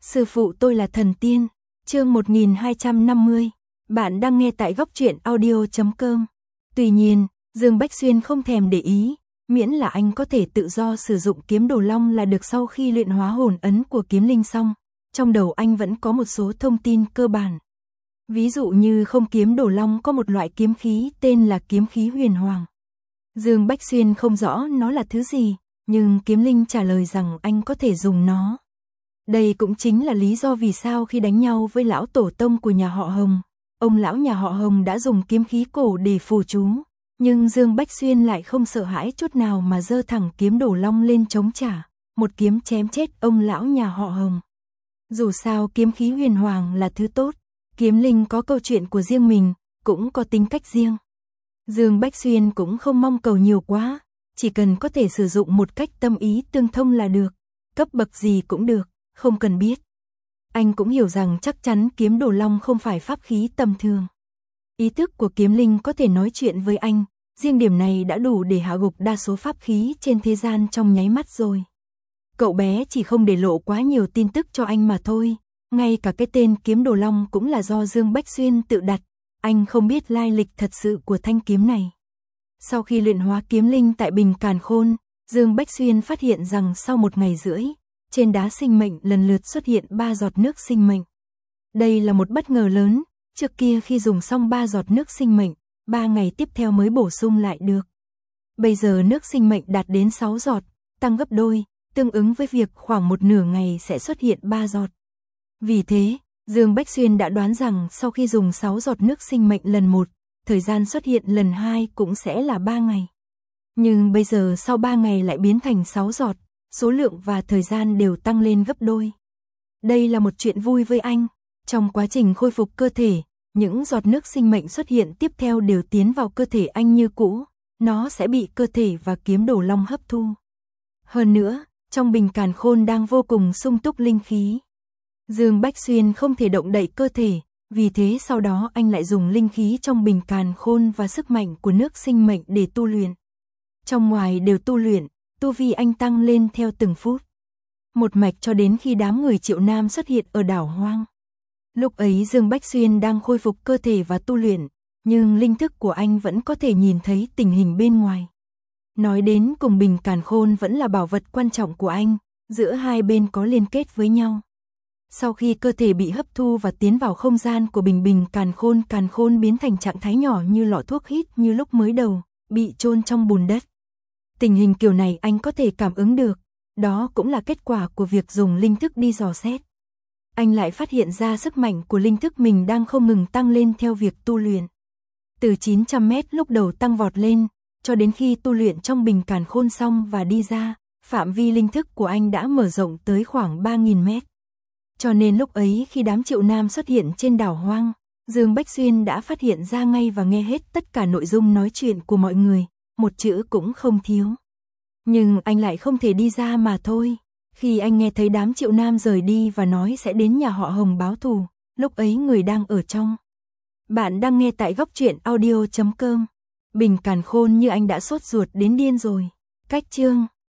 Sư phụ tôi là thần tiên. Chương 1250. Bạn đang nghe tại góc truyện audio.com. Tuy nhiên, Dương Bách Xuyên không thèm để ý, miễn là anh có thể tự do sử dụng kiếm đồ long là được. Sau khi luyện hóa hồn ấn của kiếm linh xong, trong đầu anh vẫn có một số thông tin cơ bản. Ví dụ như không kiếm đồ long có một loại kiếm khí tên là kiếm khí huyền hoàng. Dương Bách Xuyên không rõ nó là thứ gì, nhưng kiếm linh trả lời rằng anh có thể dùng nó. Đây cũng chính là lý do vì sao khi đánh nhau với lão tổ tông của nhà họ Hồng, ông lão nhà họ Hồng đã dùng kiếm khí cổ để phù chú, nhưng Dương Bách Xuyên lại không sợ hãi chút nào mà giơ thẳng kiếm đồ long lên chống trả, một kiếm chém chết ông lão nhà họ Hồng. Dù sao kiếm khí huyền hoàng là thứ tốt, kiếm linh có câu chuyện của riêng mình, cũng có tính cách riêng. Dương Bách Xuyên cũng không mong cầu nhiều quá, chỉ cần có thể sử dụng một cách tâm ý tương thông là được, cấp bậc gì cũng được, không cần biết. Anh cũng hiểu rằng chắc chắn kiếm đồ long không phải pháp khí tầm thường. Ý thức của kiếm linh có thể nói chuyện với anh, riêng điểm này đã đủ để hạ gục đa số pháp khí trên thế gian trong nháy mắt rồi. Cậu bé chỉ không để lộ quá nhiều tin tức cho anh mà thôi, ngay cả cái tên kiếm đồ long cũng là do Dương Bách Xuyên tự đặt, anh không biết lai lịch thật sự của thanh kiếm này. Sau khi luyện hóa kiếm linh tại Bình Càn Khôn, Dương Bách Xuyên phát hiện rằng sau 1 ngày rưỡi, trên đá sinh mệnh lần lượt xuất hiện 3 giọt nước sinh mệnh. Đây là một bất ngờ lớn, trước kia khi dùng xong 3 giọt nước sinh mệnh, 3 ngày tiếp theo mới bổ sung lại được. Bây giờ nước sinh mệnh đạt đến 6 giọt, tăng gấp đôi, tương ứng với việc khoảng một nửa ngày sẽ xuất hiện 3 giọt. Vì thế, Dương Bách Xuyên đã đoán rằng sau khi dùng 6 giọt nước sinh mệnh lần 1, thời gian xuất hiện lần 2 cũng sẽ là 3 ngày. Nhưng bây giờ sau 3 ngày lại biến thành 6 giọt, số lượng và thời gian đều tăng lên gấp đôi. Đây là một chuyện vui với anh. Trong quá trình khôi phục cơ thể, những giọt nước sinh mệnh xuất hiện tiếp theo đều tiến vào cơ thể anh như cũ, nó sẽ bị cơ thể và kiếm đồ long hấp thu. Hơn nữa, trong Bình Càn Khôn đang vô cùng sung túc linh khí. Dương Bách Xuyên không thể động đậy cơ thể, vì thế sau đó anh lại dùng linh khí trong Bình Càn Khôn và sức mạnh của nước sinh mệnh để tu luyện. Trong ngoài đều tu luyện, tu vi anh tăng lên theo từng phút. Một mạch cho đến khi đám người Triệu Nam xuất hiện ở đảo hoang. Lúc ấy Dương Bách Xuyên đang khôi phục cơ thể và tu luyện, nhưng linh thức của anh vẫn có thể nhìn thấy tình hình bên ngoài. Nói đến cùng Bình Càn Khôn vẫn là bảo vật quan trọng của anh, giữa hai bên có liên kết với nhau. Sau khi cơ thể bị hấp thu và tiến vào không gian của Bình Càn Khôn biến thành trạng thái nhỏ như lọ thuốc hít như lúc mới đầu, bị chôn trong bùn đất. Tình hình kiểu này anh có thể cảm ứng được, đó cũng là kết quả của việc dùng linh thức đi dò xét. Anh lại phát hiện ra sức mạnh của linh thức mình đang không ngừng tăng lên theo việc tu luyện. Từ 900 mét lúc đầu tăng vọt lên, cho đến khi tu luyện trong Bình Càn Khôn xong và đi ra, phạm vi linh thức của anh đã mở rộng tới khoảng 3.000 mét. Cho nên lúc ấy khi đám Triệu Nam xuất hiện trên đảo hoang, Dương Bách Xuyên đã phát hiện ra ngay và nghe hết tất cả nội dung nói chuyện của mọi người, một chữ cũng không thiếu. Nhưng anh lại không thể đi ra mà thôi. Khi anh nghe thấy đám Triệu Nam rời đi và nói sẽ đến nhà họ Hồng báo thù, lúc ấy người đang ở trong. Bạn đang nghe tại góc truyện audio.com. Bình Càn Khôn như anh đã sốt ruột đến điên rồi. Cách chương